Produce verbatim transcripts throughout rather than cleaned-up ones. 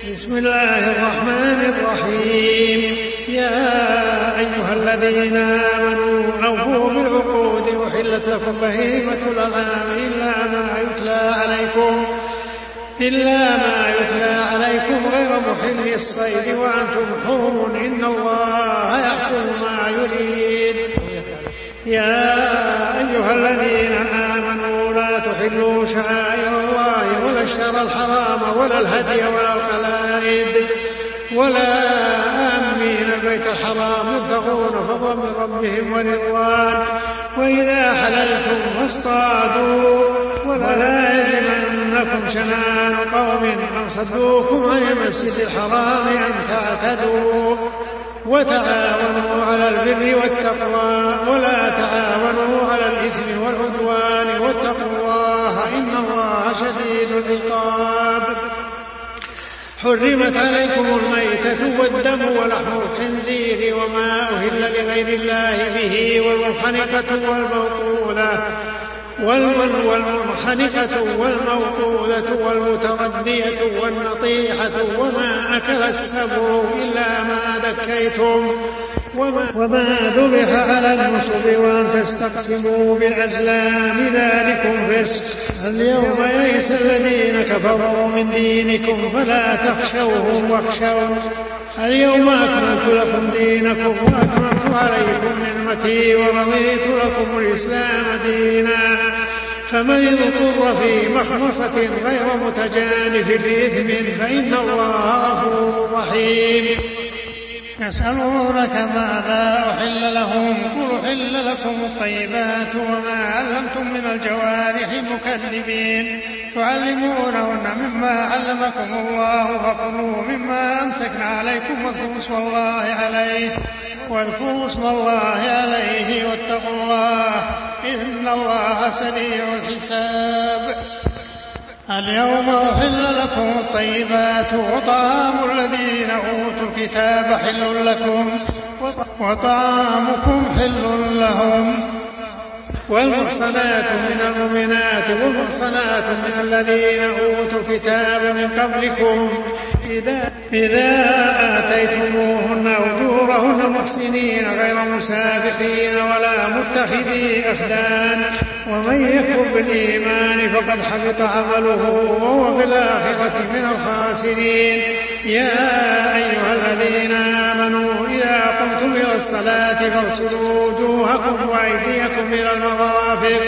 بسم الله الرحمن الرحيم. يا أيها الذين آمنوا أوفوا بالعقود وحلت لكم بهيمة الأنعام إلا ما يتلى عليكم إلا ما يتلى عليكم غير محل الصيد وأنتم حرم إن الله يحكم ما يريد. يا أيها الذين آمنوا لا تحلوا شعائر الله ولا الشهر الحرام ولا الهدي ولا القلائد ولا آمين البيت الحرام يبتغون فضلا من ربهم ورضوان وإذا حللتم فاصطادوا ولا يجرمنكم شنآن قوم أن صدوكم عن المسجد الحرام أن تعتدوا وتعاونوا على البر والتقوى ولا تعاونوا على الإثم والعدوان واتقوا الله إن الله شديد العقاب. حرمت عليكم الميتة والدم ولحم الخنزير وما أهل لغير الله به والمنخنقة والموقوذة والمنخنقة والموقوذة والمتردية والنطيحة وما أكل السبع إلا ما ذكيتم وما ذبح على النصب وأن تستقسموا بالأزلام ذلكم فسق. اليوم يئس الذين كفروا من دينكم فلا تخشوهم واخشون اليوم أكملت لكم دينكم وأتممت عليكم نعمتي ورضيت لكم الإسلام دينا فمن اضطر في مخمصة غير متجانف لإثم فإن الله غفور رحيم. يسألونك ماذا أحل لهم قل أحل لكم الطيبات وما علمتم من الجوارح مكذبين تعلمونهن مما علمكم الله فكلوا مما أمسكن عليكم واذكروا اسم الله عليه واذكروا اسم الله عليه واتقوا الله إن الله سريع الحساب. اليوم أحل لكم الطيبات وطعام الذين أوتوا الكتاب حل لكم وطعامكم حل لهم والمحصنات من المؤمنات والمحصنات من الذين أوتوا الكتاب من قبلكم إذا, إذا آتيتموهن أجورهن محسنين غير مسافحين ولا متخذي أخدان ومن يكفر بالإيمان فقد حبط عمله وهو بالآخرة من الخاسرين. يا أيها الذين آمنوا إذا قمتم إلى الصلاة فاغسلوا وجوهكم وأيديكم إلى المرافق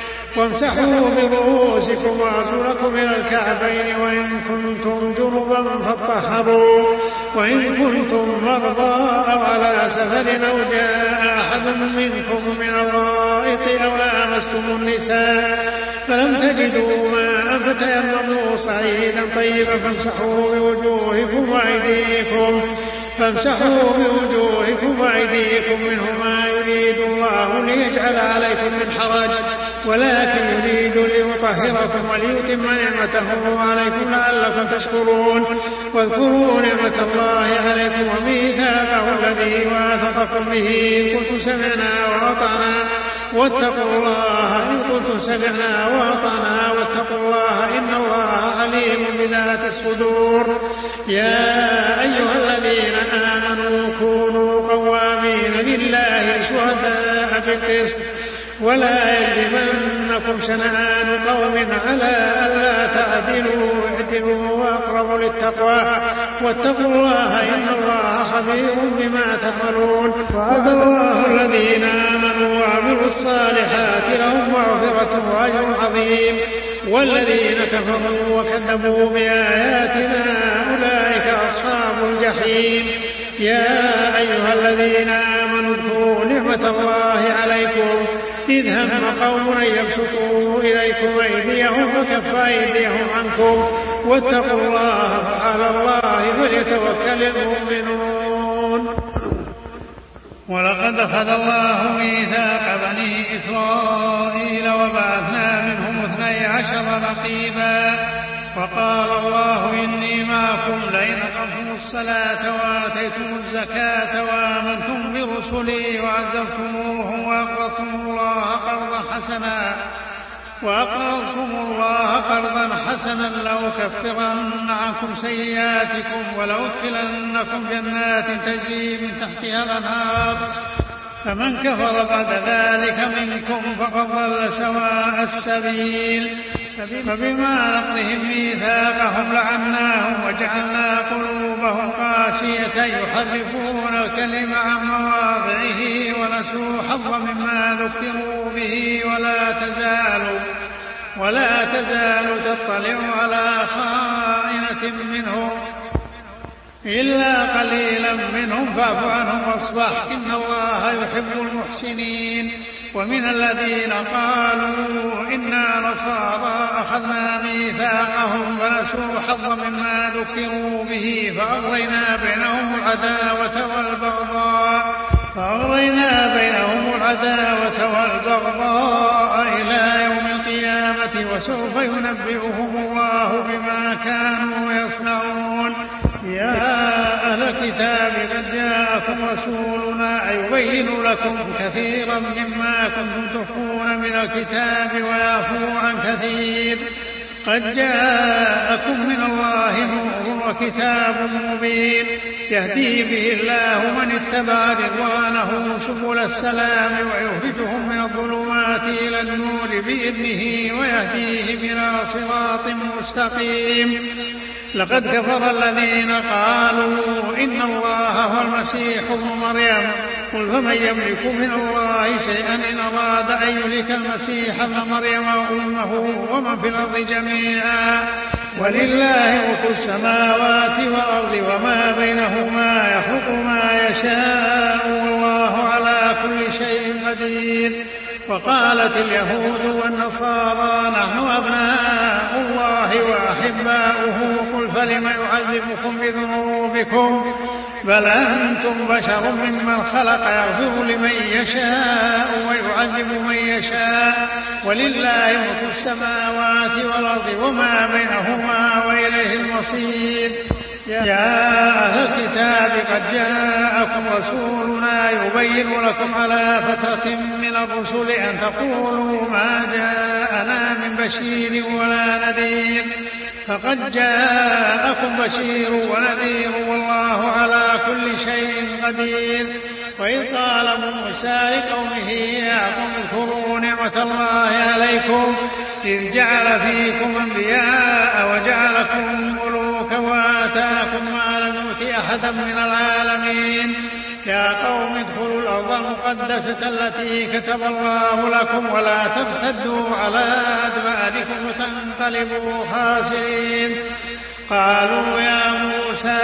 وامسحوا برؤوسكم وأرجلكم إلى الكعبين وإن كنتم جنبا فاطهروا وإن كنتم مرضى أو على سفر أو جاء أحد منكم من الغائط أو لامستم النساء فلم تجدوا ماء فتيمموا صعيدا طيبا فامسحوا بوجوهكم وأيديكم فامسحوا بوجوهكم وأيديكم منه ما يريد الله ليجعل عليكم من حرج ولكن يريد ليطهركم وليتم نعمته عليكم لعلكم تشكرون. واذكروا نعمة الله عليكم وميثاقه الذي واثقكم به إن كنتم سمعنا وأطعنا واتقوا الله إن كنتم سمعنا وأطعنا واتقوا الله إن الله عليم بذات الصدور. يا أيها الذين آمنوا كونوا قوامين لله شهداء بالقسط ولا يجرمنكم شنآن قوم على ألا تعدلوا اعدلوا وأقربوا للتقوى واتقوا الله إن الله خبير بما تعملون. وعد الله الذين آمنوا وعملوا الصالحات لهم مغفرة وأجر عظيم والذين كفروا وكذبوا بآياتنا أولئك أصحاب الجحيم. يا أيها الذين آمنوا اذكروا نعمة الله عليكم إذ هم قوم أن يبسطوا إليكم أيديهم فكف أيديهم عنكم واتقوا الله وعلى الله فليتوكل المؤمنون. ولقد أخذ الله ميثاق بني إسرائيل وبعثنا منهم اثني عشر نقيبا وقال الله إني معكم لئن أقمتم الصلاة وآتيتم الزكاة وآمنتم برسلي وعزرتموهم وأقرضتم الله قرضا حسنا وأقرضتم الله قرضا حسنا لأكفرن عنكم سيئاتكم ولأدخلنكم جنات تجري من تحتها الأنهار فمن كفر بعد ذلك منكم فقد ضل سواء السبيل فبما نقضهم ميثاقهم لعناهم وجعلنا قلوبهم قاسية يحرفون الكلم عن مواضعه ونسوا حظا مما ذكروا به ولا تزال ولا تزال تطلع على خائنة منهم إلا قليلا منهم فاعف عنهم واصفح إن الله يحب المحسنين. ومن الذين قالوا إنا نصارى أخذنا ميثاقهم فنسوا حظا مما ذكروا به فأغرينا بينهم العداوة والبغضاء فأغرينا بينهم العداوة والبغضاء إلى يوم القيامة وسوف ينبئهم الله بما كانوا يصنعون. يا أهل الكتاب قد جاءكم رسولنا يبين لكم كثيرا مما كنتم تخفون من الكتاب ويعفو عن كثير قد جاءكم من الله نور وكتاب مبين يهدي به الله من اتبع رضوانه سبل السلام ويخرجهم من الظلمات إلى النور بإذنه ويهديهم إلى صراط مستقيم. لقد كفر الذين قالوا إن الله هو المسيح ابن مريم قل فمن يملك من الله شيئا إن أراد أن يهلك المسيح ابن مريم وأمه ومن في الأرض جميعا ولله ملك السماوات والأرض وما بينهما يخلق ما يشاء والله على كل شيء قدير. وقالت اليهود والنصارى نحن أبناء الله وأحباؤه قل فلم يعذبكم بذنوبكم بل أنتم بشر ممن خلق يغفر لمن يشاء ويعذب من يشاء ولله ملك السماوات والأرض وما بينهما وإليه المصير. يا أهل الكتاب قد جاءكم رسولنا يبين لكم على فترة من الرسل أن تقولوا ما جاءنا من بشير ولا نذير فقد جاءكم بشير ونذير والله على كل شيء قدير. وإذ قال موسى لقومه يا قوم اذكروا نعمة الله عليكم إذ جعل فيكم أنبياء وجعلكم ملوكا وآتاكم ما لم يؤت أحدا من العالمين يا قوم ادخلوا الأرض المقدسة التي كتب الله لكم ولا ترتدوا على أدباركم وتنقلبوا خاسرين. قالوا يا موسى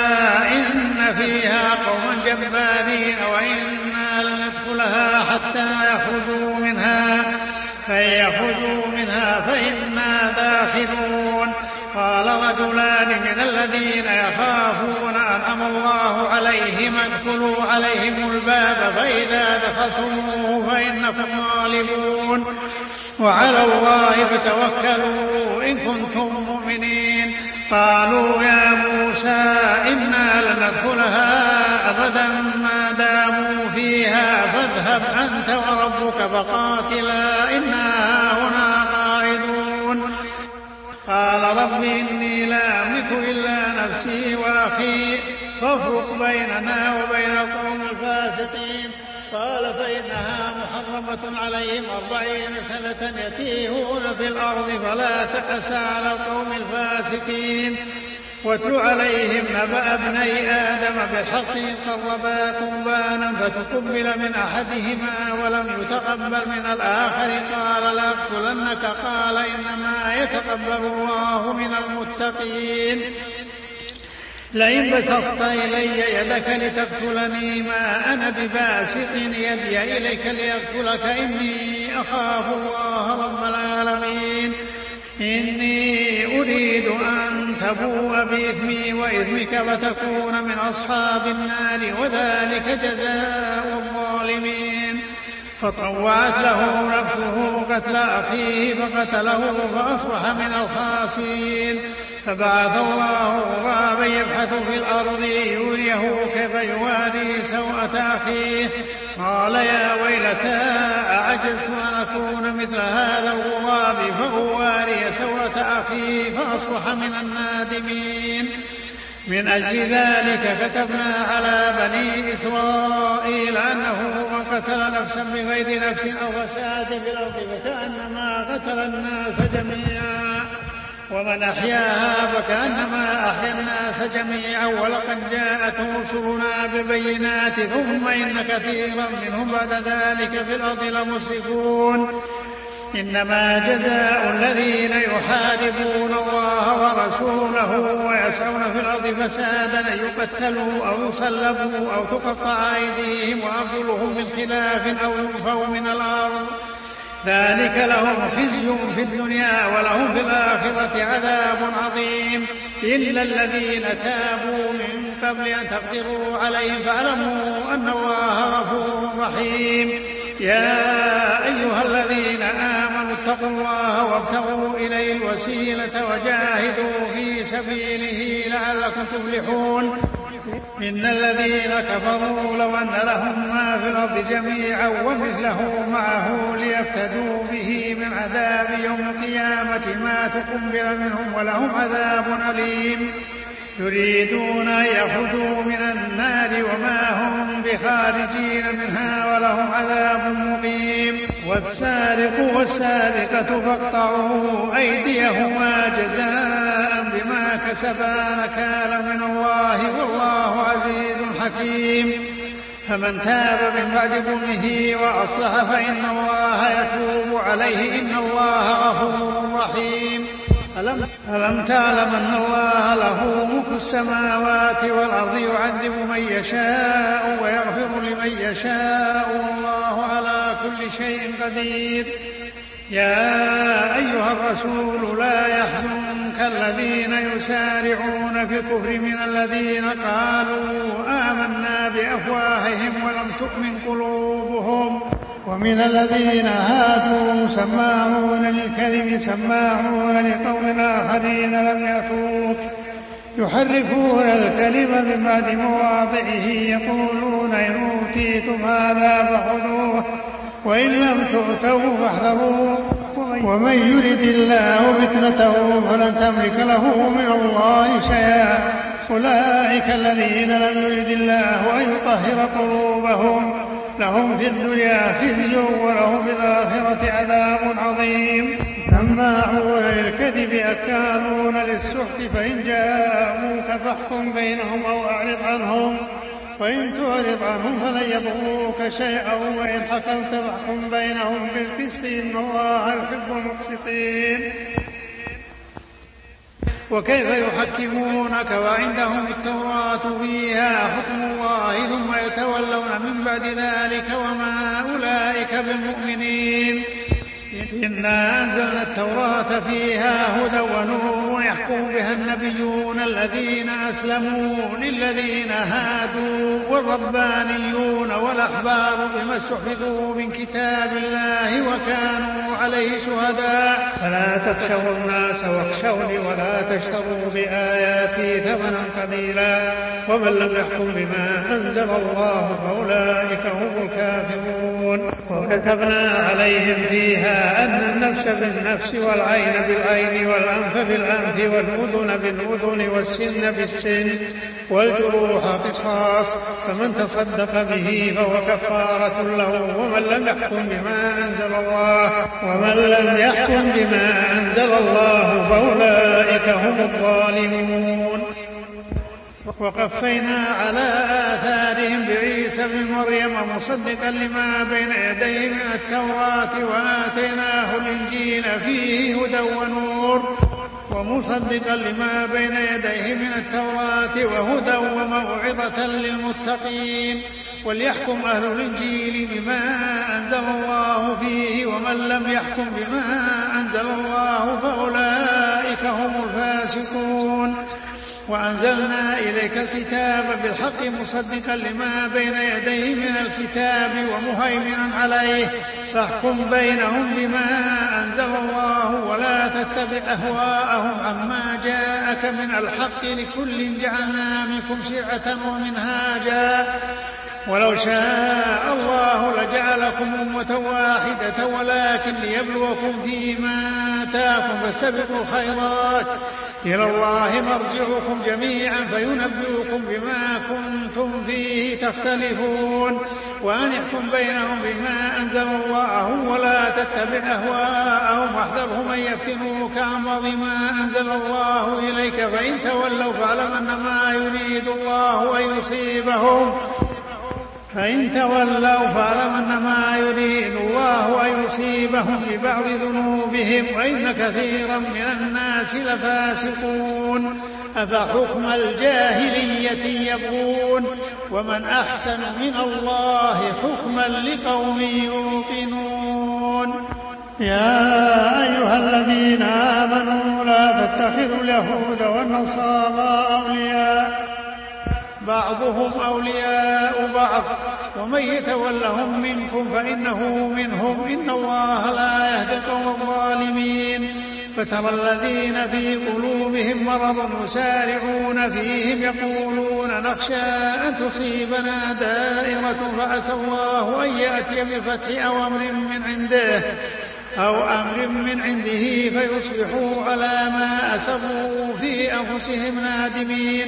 إن فيها قوما جبارين وإنا لن ندخلها حتى يخرجوا منها فإن يخرجوا منها فإنا داخلون. قال رجلان من الذين يخافون أنعم الله عليهم ادخلوا عليهم الباب فإذا دخلتموه فإنكم غالبون وعلى الله فتوكلوا إن كنتم مؤمنين. قالوا يا موسى إنا لن ندخلها أبدا ما داموا فيها فاذهب أنت وربك فقاتلا إنا هنا قاعدون. قال رب إني لا أملك إلا نفسي وأخي فافرق بيننا وبين القوم الفاسقين. قال فإنها محرمة عليهم أربعين سنة يتيهون في الأرض فلا تأس على القوم الفاسقين. واتل عليهم نبأ ابني آدم بالحق قربا قربانا فتقبل من أحدهما ولم يتقبل من الآخر قال لأقتلنك قال إنما يتقبل الله من المتقين. لئن بسطت إلي يدك لتقتلني ما أنا بباسط يدي إليك لأقتلك إني أخاف الله رب العالمين. إني أريد أن تبوء بإثمي وإثمك فتكون من أصحاب النار وذلك جزاء الظالمين. فطوعت له نفسه قتل أخيه فقتله فأصبح من الخاسرين. فبعث الله غرابا يبحث في الأرض ليريه كيف يواري سوءة أخيه قال يا ويلتى أعجزت أن أكون مثل هذا الغراب فأواري سوءة أخي فأصبح من النادمين. من أجل ذلك كتبنا على بني إسرائيل أنه من قتل نفسا بغير نفس أو فساد في الأرض فكأنما قتل الناس جميعا ومن أحياها فكأنما أحيا الناس جميعا ولقد جاءتهم رسلنا بالبينات ثم إن كثيرا منهم بعد ذلك في الأرض لمسرفون. إنما جزاء الذين يحاربون الله ورسوله ويسعون في الأرض فسادا أن يقتلوا أو يصلبوا أو تقطع أيديهم وأرجلهم من خلاف أو ينفوا من الأرض ذلك لهم خزي في الدنيا ولهم في الآخرة عذاب عظيم. إلا الذين تابوا من قبل أن تقدروا عليهم فاعلموا أن الله غفور رحيم. يا أيها الذين آمنوا اتقوا الله وابتغوا إليه الوسيلة وجاهدوا في سبيله لعلكم تفلحون. إن الذين كفروا لو أن لهم ما في الأرض جميعا ومثله معه ليفتدوا به من عذاب يوم القيامة ما تقبل منهم ولهم عذاب أليم. يريدون أن يخرجوا من النار وما هم بخارجين منها ولهم عذاب مقيم. والسارق والسارقة فاقطعوا أيديهما جزاء بما كسبا نكالا من الله والله عزيز حكيم. فمن تاب من بعد ظلمه وأصلح فإن الله يتوب عليه إن الله غفور رحيم. ألم, ألم تعلم أن الله له ملك السماوات والأرض يعذب من يشاء ويغفر لمن يشاء والله على كل شيء قدير. يا أيها الرسول لا يحزنك الذين يسارعون في الكفر من الذين قالوا آمنا بأفواههم ولم تؤمن قلوبهم ومن الذين هادوا سماعون للكذب سماعون لقوم آخرين لم يأتوك يحرفون الكلم من بعد مواضعه يقولون إن أوتيتم هذا فخذوه وإن لم تؤتوا فاحذروه ومن يرد الله فتنته فلن تملك له من الله شيئا أولئك الذين لم يرد الله أن يطهر قلوبهم لهم في الدنيا خزي ولهم في الآخرة عذاب عظيم. سماعون للكذب أكالون للسحت فإن جاءوك فاحكم بينهم أو أعرض عنهم وإن تعرض عنهم فلن يضروك شيئا وإن حكمت فاحكم بينهم بالقسط إن الله يحب المقسطين. وكيف يحكمونك وعندهم التوراة فيها حكم الله ثم يتولون من بعد ذلك وما أولئك بالمؤمنين. إنا أنزلنا التوراة فيها هدى ونور يحكم بها النبيون الذين أسلموا للذين هادوا والربانيون والأحبار بما استحفظوا من كتاب الله وكانوا عليه شهداء فلا تخشوا الناس واخشوني ولا تشتروا بآياتي ثمنا قليلا ومن لم يحكم بما أنزل الله فأولئك هم الكافرون. وكتبنا عليهم فيها أن النفس بالنفس والعين بالعين والأنف بالأنف والأذن بالأذن والسن بالسن والجروح قصاص فمن تصدق به فهو كفارة له ومن لم يحكم بما أنزل الله ومن لم يحكم بما أنزل الله فأولئك هم الظالمون. وقفينا على آثارهم بعيسى بن مريم مصدقا لما بين يديه من التوراة وآتيناه الإنجيل فيه هدى ونور ومصدقا لما بين يديه من التوراة وهدى وموعظة للمتقين وليحكم أهل الإنجيل بما أنزل الله فيه ومن لم يحكم بما أنزل الله فأولئك هم الفاسقون. وأنزلنا إليك الكتاب بالحق مصدقا لما بين يديه من الكتاب ومهيمنا عليه فاحكم بينهم بما أنزل الله ولا تتبع أهواءهم عما جاءك من الحق لكل جعلنا منكم شرعة ومنهاجا ولو شاء الله لجعلكم أمة واحدة ولكن ليبلوكم فيما آتاكم فاستبقوا الخيرات إلى الله مرجعكم جميعا فينبئكم بما كنتم فيه تختلفون وأن يحكم بينهم بما أنزل الله ولا تتبع أهواءهم واحذرهم أن يفتنوك عن بعض ما أنزل الله إليك فإن تولوا فاعلم أنما يريد الله أن يصيبهم فإن تولوا فاعلم أنما يريد الله أن يصيبهم ببعض ذنوبهم وإن كثيرا من الناس لفاسقون أفحكم الجاهلية يبغون ومن أحسن من الله حكما لقوم يوقنون يا أيها الذين آمنوا لا تتخذوا اليهود والنصارى أولياء بعضهم أولياء بعض ومن يتولهم منكم فإنه منهم إن الله لا يهدي القوم الظالمين فترى الذين في قلوبهم مرض يسارعون فيهم يقولون نخشى أن تصيبنا دائرة فعسى الله أن يأتي بفتح أو أمر من عنده أو أمر من عنده فيصبحوا على ما أسروا في أنفسهم نادمين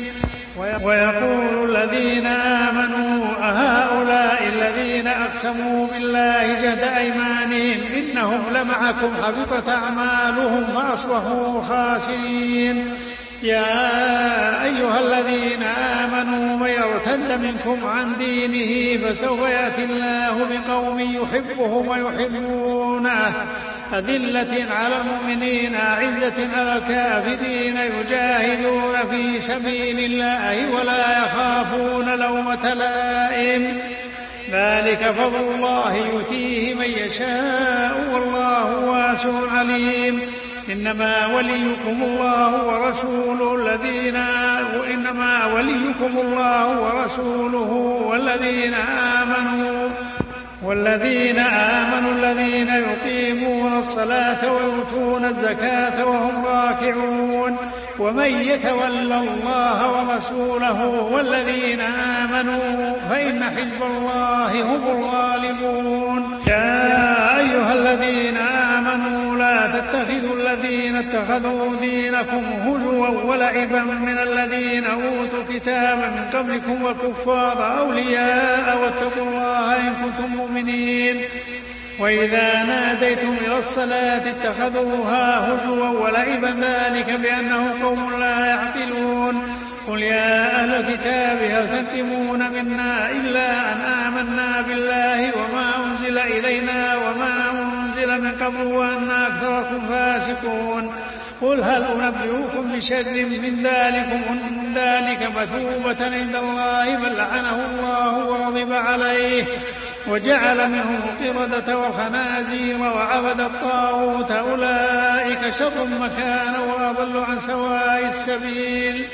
ويقول الذين آمنوا أهؤلاء الذين أقسموا بالله جهد أيمانهم إنهم لمعكم حبطت أعمالهم فأصبحوا خاسرين يا أيها الذين آمنوا من يرتد منكم عن دينه فسوف يأتي الله بقوم يحبهم ويحبونه أذلة على المؤمنين أعزة على الكافرين يجاهدون في سبيل الله ولا يخافون لومة لائم ذلك فضل الله يؤتيه من يشاء والله واسع عليم إنما وليكم الله ورسوله الذين وإنما وليكم الله ورسوله والذين آمنوا والذين آمنوا الذين يقيمون الصلاة ويؤتون الزكاة وهم راكعون ومن يتول الله ورسوله والذين آمنوا فإن حزب الله هم الغالبون يا أيها الذين آمنوا لا تتخذوا الذين اتخذوا دينكم هزوا ولعبا من الذين أوتوا الكتاب من قبلكم والكفار أولياء واتقوا الله إن كنتم مؤمنين وإذا ناديتم إلى الصلاة اتخذوها هزوا ولعبا ذلك بأنهم قوم لا يعقلون قل يا أهل الكتاب هل تنقمون منا إلا أن آمنا بالله وما أنزل إلينا وما أنزل من قبل وأن أكثركم فاسقون قل هل أنبئكم بشر من ذلكم من ذلك مثوبة عند الله من لعنه الله وغضب عليه وجعل منهم القردة والخنازير وعبد الطاغوت أولئك شر مكانا وأضل عن سواء السبيل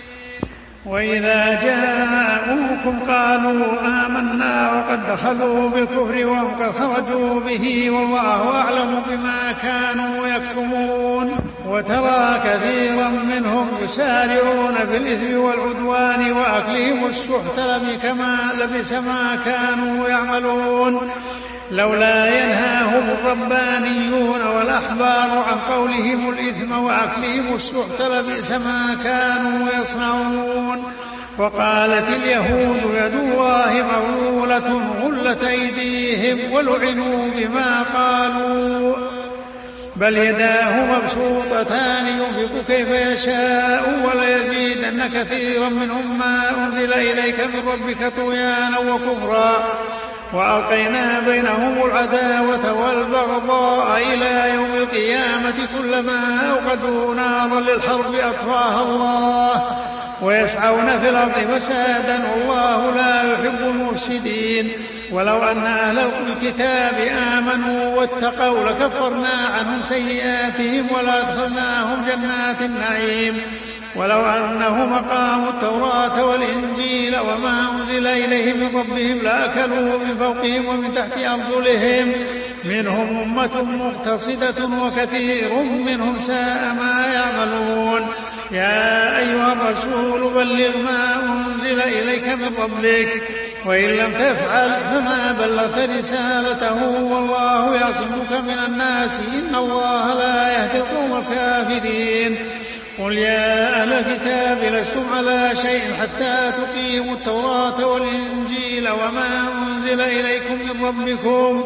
وإذا جاءوكم قالوا آمنا وقد دخلوا بالكفر وهم قد خرجوا به والله أعلم بما كانوا يكتمون وترى كثيرا منهم يسارعون في الإثم والعدوان وأكلهم السحت لبئس ما كانوا يعملون لولا ينهاهم الربانيون والأحبار عن قولهم الإثم وأكلهم السحت لبئس ما كانوا يصنعون وقالت اليهود يد الله مغلولة غلت أيديهم ولعنوا بما قالوا بل يداه مبسوطتان ينفق كيف يشاء وليزيدن كثيرا منهم ما أنزل إليك من ربك طغيانا وكفرا وألقينا بينهم العداوة والبغضاء إلى يوم القيامة كلما أوقدوا نارا للحرب أطفاها الله ويسعون في الأرض فسادا والله لا يحب المفسدين ولو أن أهل الكتاب آمنوا واتقوا لكفرنا عنهم سيئاتهم ولأدخلناهم جنات النعيم ولو أنهم أقاموا التوراة والإنجيل وما أنزل إليهم من ربهم لأكلوا من فوقهم ومن تحت أرجلهم منهم أمة مقتصدة وكثير منهم ساء ما يعملون. يا أيها الرسول بلغ ما أنزل إليك من ربك وإن لم تفعل فما بلغت رسالته والله يعصمك من الناس إن الله لا يهدي القوم الكافرين. قل يا أهل الكتاب لستم على شيء حتى تقيموا التوراة والإنجيل وما أنزل إليكم من ربكم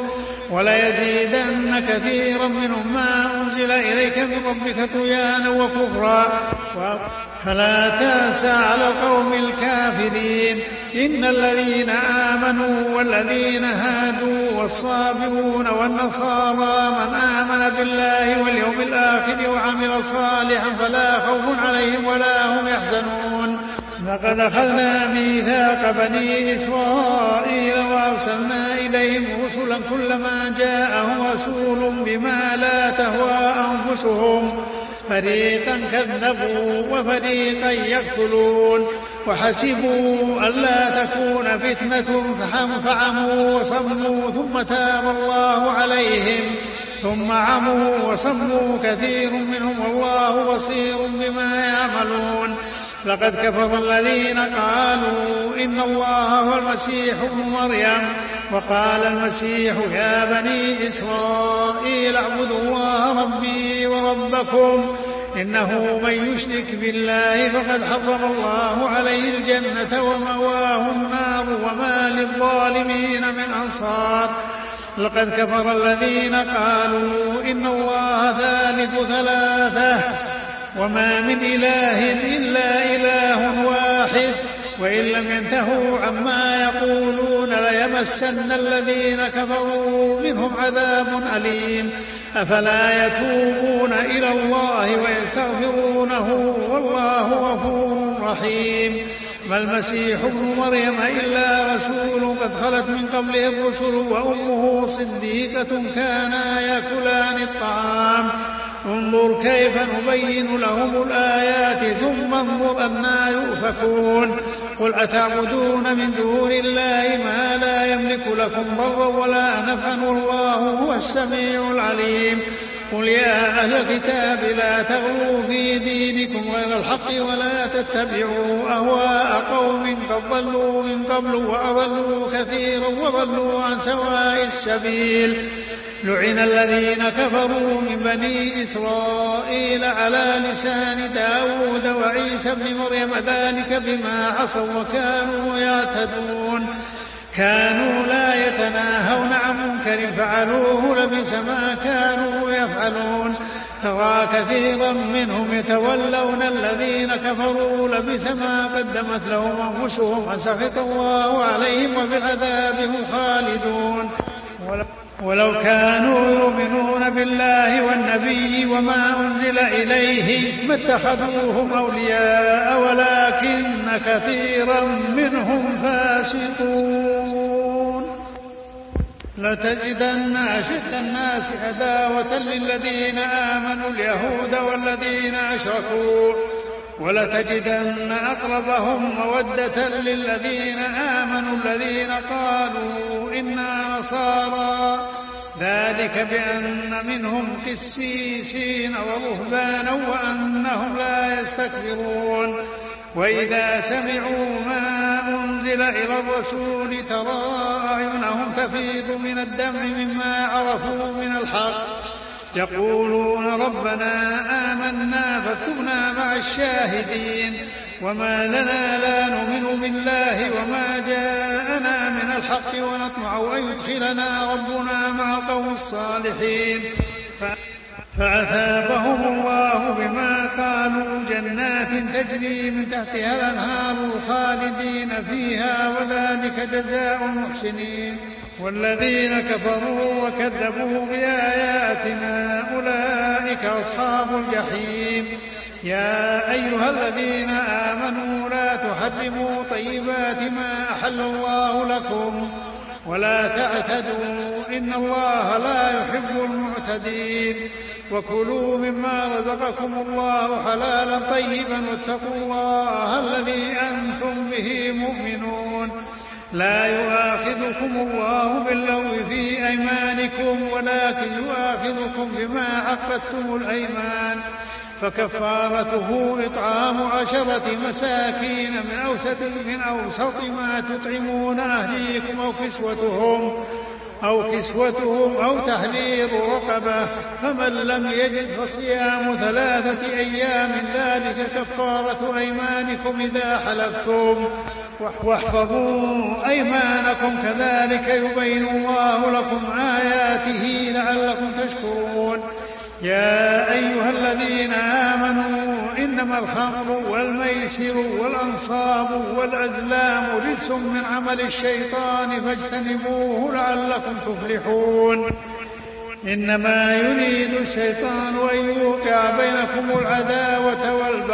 وليزيدن كثيرا منهم ما أنزل إليك من ربك طغيانا وكفرا فلا تأس على القوم الكافرين. إن الذين آمنوا والذين هادوا والصابئون والنصارى من آمن بالله واليوم الآخر وعمل صالحا فلا خوف عليهم ولا هم يحزنون. لقد أخذنا ميثاق بني إسرائيل وأرسلنا إليهم رسلا كلما جاءهم رسول بما لا تهوى أنفسهم فريقا كذبوا وفريقا يقتلون وحسبوا ألا تكون فتنة فعموا وصموا ثم تاب الله عليهم ثم عموا وصموا كثير منهم والله بصير بما يعملون. لقد كفر الذين قالوا إن الله هو المسيح ابن مريم وقال المسيح يا بني إسرائيل اعبدوا الله ربي وربكم إنه من يشرك بالله فقد حرم الله عليه الجنة ومأواه النار وما للظالمين من أنصار. لقد كفر الذين قالوا إن الله ثالث ثلاثة وما من إله إلا إله واحد وإن لم ينتهوا عما يقولون ليمسن الذين كفروا منهم عذاب أليم. أفلا يتوبون إلى الله ويستغفرونه والله غفور رحيم. ما المسيح ابن مريم إلا رسول قد خلت من قبله الرسل وأمه صديقة كانا يأكلان الطعام انظر كيف نبين لهم الآيات ثم انظر أنى يؤفكون. قل أتعبدون من دون الله ما لا يملك لكم ضرا ولا نفعا والله هو السميع العليم. قل يا أهل الكتاب لا تغلوا في دينكم غير الحق ولا تتبعوا أهواء قوم قد ضلوا من قبل وأضلوا كثيرا وضلوا عن سواء السبيل. لعن الذين كفروا من بني إسرائيل على لسان داود وعيسى بن مريم ذلك بما عصوا وكانوا يعتدون. كانوا لا يتناهون عن منكر فعلوه لبئس ما كانوا يفعلون. ترى كثيرا منهم يتولون الذين كفروا لبئس ما قدمت لهم أنفسهم وسخط الله عليهم وبالعذاب هم خالدون. ولو كانوا يؤمنون بالله والنبي وما أنزل إليه ما اتخذوهم أولياء ولكن كثيرا منهم فاسقون. لتجدن أشد الناس عداوة للذين آمنوا اليهود والذين أشركوا ولتجدن أقربهم مودة للذين آمنوا الذين قالوا إنا نصارى ذلك بأن منهم قسيسين ورهبانا وأنهم لا يستكبرون. وإذا سمعوا ما أنزل إلى الرسول ترى أعينهم تفيض من الدمع مما عرفوا من الحق يقولون ربنا آمنا فاكتبنا مع الشاهدين. وما لنا لا نؤمن بالله وما جاءنا من الحق ونطمع أن يدخلنا ربنا مع القوم الصالحين. فأثابهم الله بما قالوا جنات تجري من تحتها الأنهار خالدين فيها وذلك جزاء المحسنين. والذين كفروا وكذبوا بآياتنا أولئك أصحاب الجحيم. يا أيها الذين آمنوا لا تحرموا طيبات ما أحل الله لكم ولا تعتدوا إن الله لا يحب المعتدين. وكلوا مما رزقكم الله حلالا طيبا واتقوا الله الذي أنتم به مؤمنون. لا يؤاخذكم الله باللغو في أيمانكم ولكن يؤاخذكم بما عقدتم الأيمان، فكفارته إطعام عشرة مساكين من أوسط, من أوسط ما تطعمون أهليكم أو كسوتهم أو كسوتهم أو تحرير رقبة، فمن لم يجد فصيام ثلاثة أيام ذلك كفارة أيمانكم إذا حلفتم، واحفظوا أيمانكم كذلك يبين الله لكم آياته لعلكم تشكرون. يا أيها الذين آمنوا إنما الخمر والميسر والأنصاب والأزلام رجس من عمل الشيطان فاجتنبوه لعلكم تفلحون. إنما يريد الشيطان أن يوقع بينكم العداوة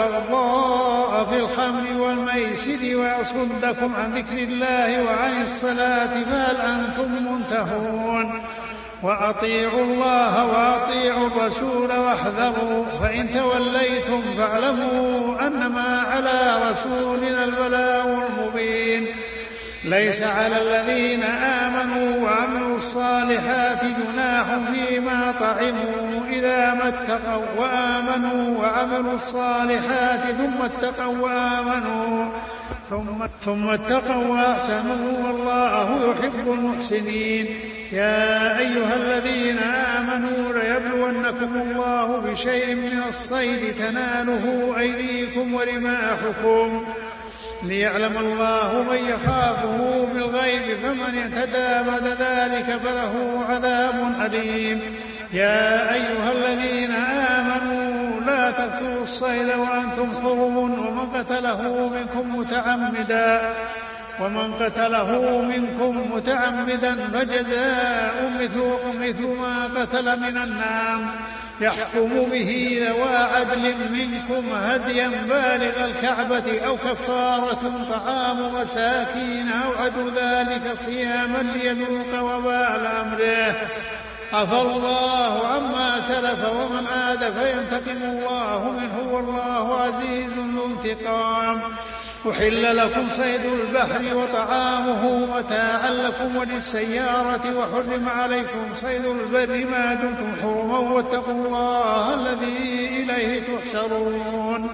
والبغضاء في الخمر والميسر ويصدكم عن ذكر الله وعن الصلاة فهل أنتم منتهون. وأطيعوا الله وأطيعوا الرسول واحذروا، فإن توليتم فاعلموا أنما على رسولنا البلاغ المبين. ليس على الذين آمنوا وعملوا الصالحات جناح فيما طعموا إذا ما اتقوا وآمنوا وعملوا الصالحات ثم اتقوا وآمنوا ثم, ثم اتقوا وأحسنوا والله يحب المحسنين. يا أيها الذين آمنوا ليبلونكم الله بشيء من الصيد تناله أيديكم ورماحكم ليعلم الله من يخافه بالغيب، فمن اعتدى بعد ذلك فله عذاب أليم. يا أيها الذين آمنوا لا تقتلوا الصيد وأنتم حرم، ومن قتله منكم متعمدا ومن قتله منكم متعمدا فجزاء مثل ما قتل من النعم يحكم به ذوى عدل منكم هديا بالغ الكعبة أو كفارة طعام مساكين أو عدل ذلك صياما ليذوق وبال أمره. عفى الله عما سلف ومن عاد فينتقم الله منه والله عزيز ذو انتقام. أحل لكم صيد البحر وطعامه متاعا لكم وللسيارة، وحرم عليكم صيد البر ما دمتم حرما، واتقوا الله الذي إليه تحشرون.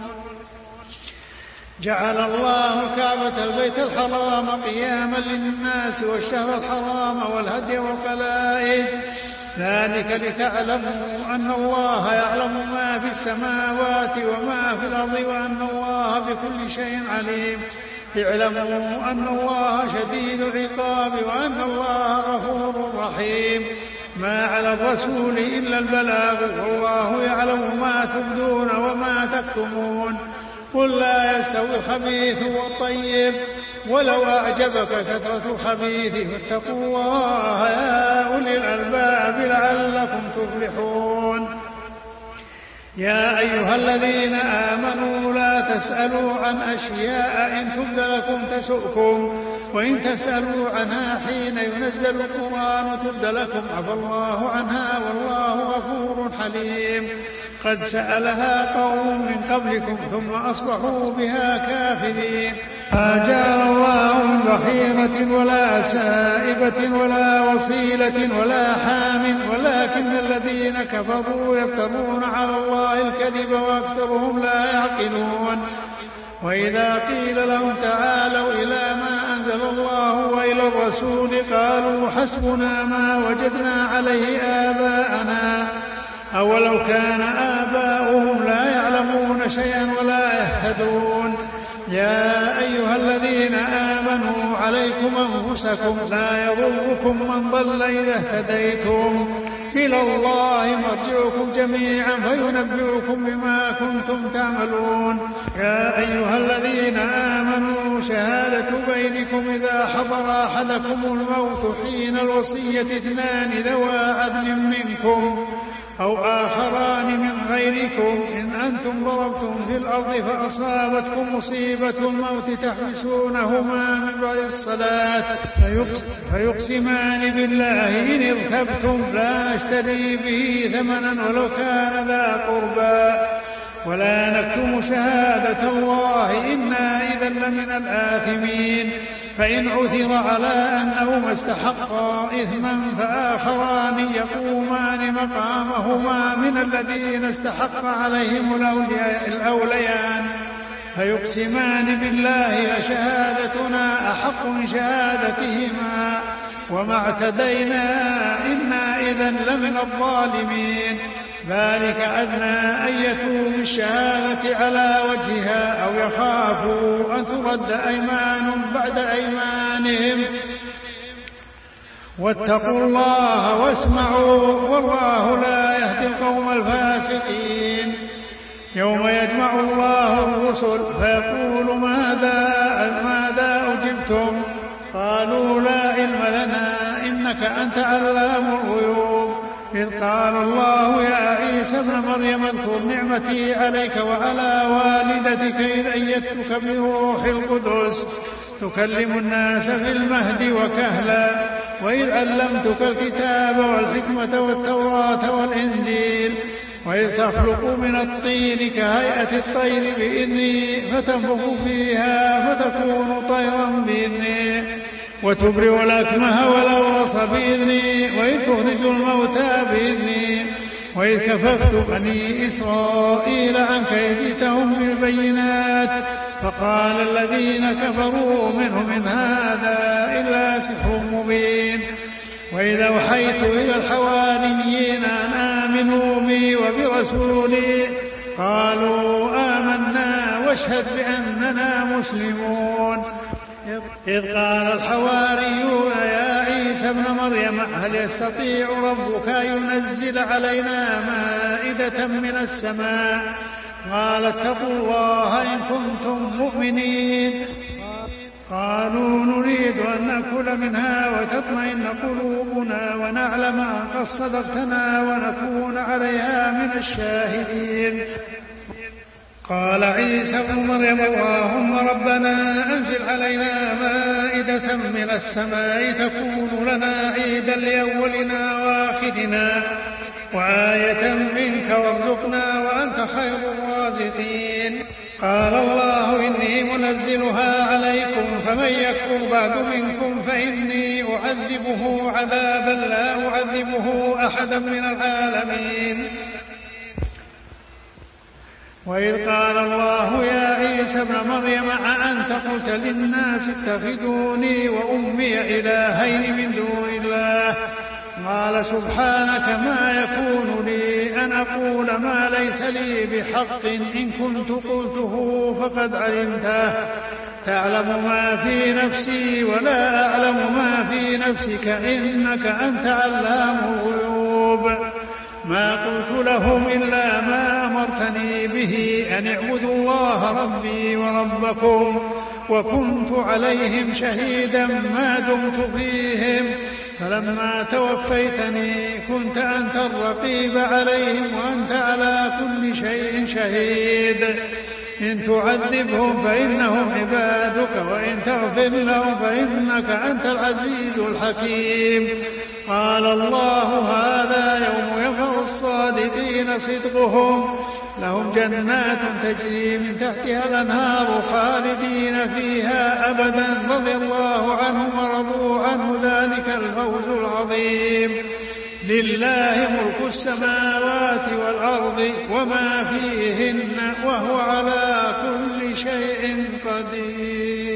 جعل الله الكعبة البيت الحرام قياما للناس والشهر الحرام والهدي والقلائد، ذلك لتعلموا أن الله يعلم ما في السماوات وما في الأرض وأن الله بكل شيء عليم. اعلموا أن الله شديد العقاب وأن الله غفور رحيم. ما على الرسول إلا البلاغ والله يعلم ما تبدون وما تكتمون. قل لا يستوي الخبيث والطيب ولو أعجبك كثرة الخبيث فاتقوا الله يا أولي الألباب لعلكم تفلحون. يا أيها الذين آمنوا لا تسألوا عن أشياء إن تبد لكم تسؤكم، وإن تسألوا عنها حين ينزل القرآن تبد لكم عفى الله عنها والله غفور حليم. قد سألها قوم من قبلكم ثم أصبحوا بها كافرين. ما جعل الله من بحيرة ولا سائبة ولا وصيلة ولا حام ولكن الذين كفروا يفترون على الله الكذب وأكثرهم لا يعقلون. وإذا قيل لهم تعالوا إلى ما أنزل الله وإلى الرسول قالوا حسبنا ما وجدنا عليه آباءنا أولو كان آباؤهم لا يعلمون شيئا ولا يهتدون. يا أيها الذين آمنوا عليكم أنفسكم لا يضركم من ضل إذا اهتديتم إلى الله مرجعكم جميعا فينبئكم بما كنتم تعملون. يا أيها الذين آمنوا شهادة بينكم إذا حضر أحدكم الموت حين الوصية اثنان ذوى عدل منكم أو آخران من غيركم إن أنتم ضربتم في الأرض فأصابتكم مصيبة الموت تحبسونهما من بعد الصلاة فيقسمان بالله إن ارتبتم لا نشتري به ثمنا ولو كان ذا قربى ولا نكتم شهادة الله إنا إذا لمن الآثمين. فإن عثر على أنهما استحقا إثما فآخران يقومان مقامهما من الذين استحق عليهم الأوليان فيقسمان بالله لشهادتنا أحق من شهادتهما وما اعتدينا إنا إذا لمن الظالمين. ذلك أدنى أن يتوب الشهادة على وجهها أو يخافوا أن ترد أيمان بعد أيمانهم. واتقوا الله واسمعوا والله لا يهدي القوم الفاسقين. يوم يجمع الله الرسل فيقول ماذا ماذا أجبتم قالوا لا علم لنا إنك أنت علام الغيوب. إذ قال الله يا عيسى ابن مريم اذكر نعمتي عليك وعلى والدتك إذ أيدتك بروح القدس تكلم الناس في المهد وكهلا وإذ علمتك الكتاب والحكمة والتوراة والإنجيل وإذ تخلق من الطين كهيئة الطير بإذني فتنفخ فيها فتكون طيرا بإذني وتبرئ الأكمه والأبرص بإذني وإذ تخرج الموتى بإذني وإذ كففت بني إسرائيل عنك إذ جئتهم بالبينات فقال الذين كفروا منهم إن هذا إلا سحر مبين. وإذا أوحيت إلى الحواريين أن آمنوا بي وبرسولي قالوا آمنا واشهد بأننا مسلمون. إذ قال الحواريون يا عيسى ابن مريم هل يستطيع ربك ينزل علينا مائدة من السماء قال اتقوا الله إن كنتم مؤمنين. قالوا نريد أن نأكل منها وتطمئن قلوبنا ونعلم أن قد صدقتنا ونكون عليها من الشاهدين. قال عيسى ابن مريم اللهم ربنا أنزل علينا مائدة من السماء تكون لنا عيدا لأولنا وآخرنا وآية منك وارزقنا وأنت خير الرازقين. قال الله إني منزلها عليكم فمن يكفر بعد منكم فإني أعذبه عذابا لا أعذبه أحدا من العالمين. وإذ قال الله يا عيسى ابن مريم أأنت قلت للناس اتخذوني وأمي إلهين من دون الله قال سبحانك ما يكون لي أن أقول ما ليس لي بحق إن كنت قلته فقد علمته تعلم ما في نفسي ولا أعلم ما في نفسك إنك أنت علام الغيوب. ما قلت لهم إلا ما أمرتني به أن اعبدوا الله ربي وربكم وكنت عليهم شهيدا ما دمت فيهم فلما توفيتني كنت أنت الرقيب عليهم وأنت على كل شيء شهيد. إن تعذبهم فإنهم عبادك وإن تغفر لهم فإنك أنت العزيز الحكيم. قال الله هذا يوم ينفع الصادقين صدقهم لهم جنات تجري من تحتها الأنهار خالدين فيها أبدا رضي الله عنهم ورضوا عنه ذلك الفوز العظيم. لله ملك السماوات والأرض وما فيهن وهو على كل شيء قدير.